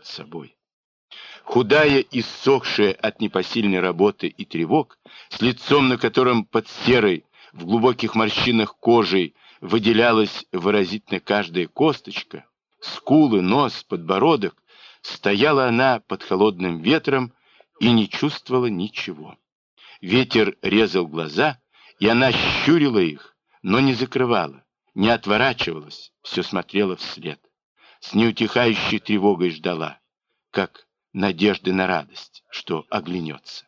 собой. Худая, иссохшая от непосильной работы и тревог, с лицом, на котором под серой, в глубоких морщинах кожей выделялась выразительно каждая косточка, скулы, нос, подбородок, стояла она под холодным ветром и не чувствовала ничего. Ветер резал глаза, и она щурила их, но не закрывала, не отворачивалась, все смотрела вслед. С неутихающей тревогой ждала, как надежды на радость, что оглянется.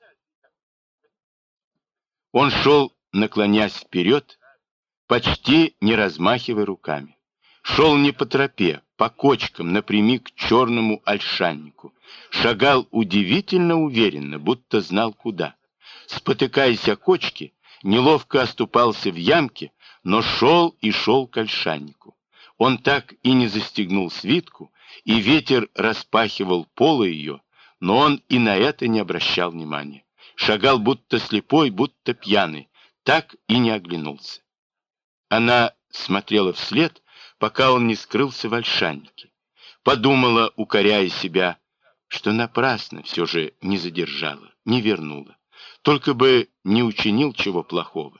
Он шел, наклонясь вперед, почти не размахивая руками. Шел не по тропе, по кочкам, напрямик к черному ольшаннику. Шагал удивительно уверенно, будто знал куда. Спотыкаясь о кочки, неловко оступался в ямке, но шел и шел к ольшаннику. Он так и не застегнул свитку, и ветер распахивал полы ее, но он и на это не обращал внимания. Шагал будто слепой, будто пьяный, так и не оглянулся. Она смотрела вслед, пока он не скрылся в ольшаннике. Подумала, укоряя себя, что напрасно все же не задержала, не вернула. Только бы не учинил чего плохого.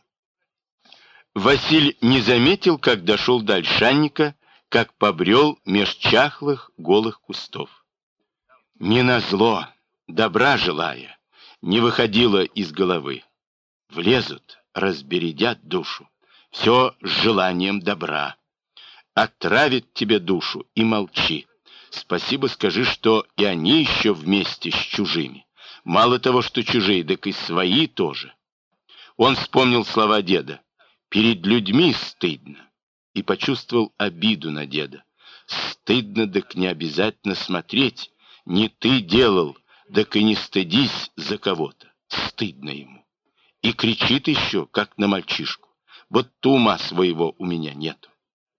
Василь не заметил, как дошел до ольшанника, как побрел меж чахлых голых кустов. Не назло, добра желая, не выходило из головы. Влезут, разбередят душу, все с желанием добра. Отравит тебе душу и молчи. Спасибо скажи, что и они еще вместе с чужими. Мало того, что чужие, так и свои тоже. Он вспомнил слова деда. Перед людьми стыдно. И почувствовал обиду на деда. Стыдно, так не обязательно смотреть. Не ты делал, так и не стыдись за кого-то. Стыдно ему. И кричит еще, как на мальчишку. Будто ума своего у меня нету.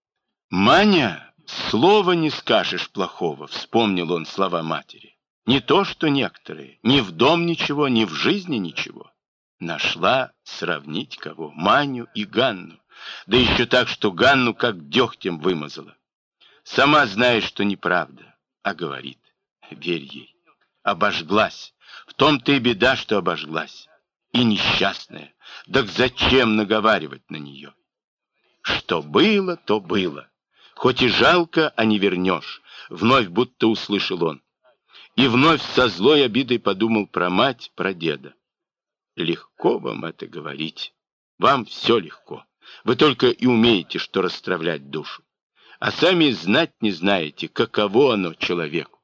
«Маня, слова не скажешь плохого», — вспомнил он слова матери. «Не то, что некоторые. Ни в дом ничего, ни в жизни ничего». Нашла сравнить кого? Маню и Ганну. Да еще так, что Ганну как дегтем вымазала. Сама знает, что неправда, а говорит. Верь ей. Обожглась. В том-то и беда, что обожглась. И несчастная. Так зачем наговаривать на нее? Что было, то было. Хоть и жалко, а не вернешь. Вновь будто услышал он. И вновь со злой обидой подумал про мать, про деда. Легко вам это говорить. Вам все легко. Вы только и умеете, что расстравлять душу. А сами знать не знаете, каково оно человеку.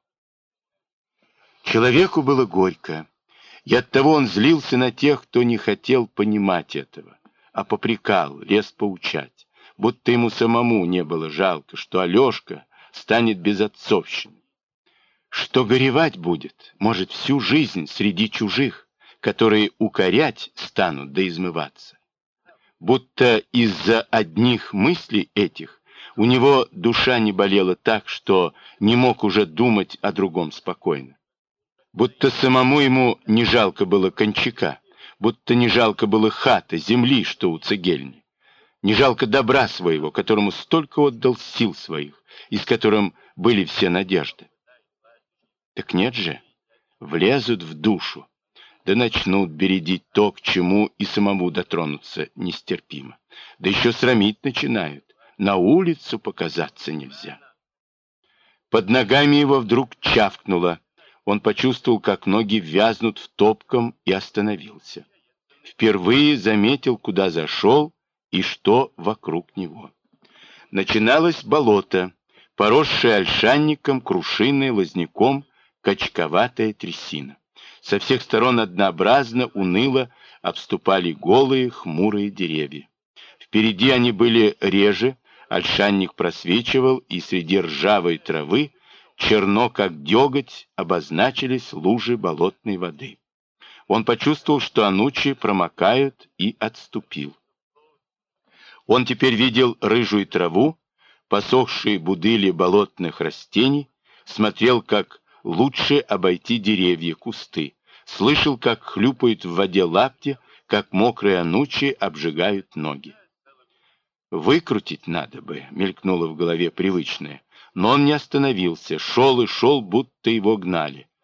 Человеку было горько. И оттого он злился на тех, кто не хотел понимать этого, а попрекал, лез поучать. Будто ему самому не было жалко, что Алешка станет безотцовщиной. Что горевать будет, может, всю жизнь среди чужих, которые укорять станут да измываться. Будто из-за одних мыслей этих у него душа не болела так, что не мог уже думать о другом спокойно. Будто самому ему не жалко было кончака, будто не жалко было хаты, земли, что у цегельни. Не жалко добра своего, которому столько отдал сил своих, и с которым были все надежды. Так нет же, влезут в душу, да начнут бередить то, к чему и самому дотронуться нестерпимо. Да еще срамить начинают. На улицу показаться нельзя. Под ногами его вдруг чавкнуло. Он почувствовал, как ноги вязнут в топком, и остановился. Впервые заметил, куда зашел и что вокруг него. Начиналось болото, поросшее ольшанником, крушиной, лозняком, качковатая трясина. Со всех сторон однообразно, уныло обступали голые, хмурые деревья. Впереди они были реже, ольшанник просвечивал, и среди ржавой травы, черно как деготь, обозначились лужи болотной воды. Он почувствовал, что анучи промокают, и отступил. Он теперь видел рыжую траву, посохшие будыли болотных растений, смотрел, как лучше обойти деревья, кусты. Слышал, как хлюпают в воде лапти, как мокрые анучи обжигают ноги. «Выкрутить надо бы», — мелькнуло в голове привычное. Но он не остановился, шел и шел, будто его гнали.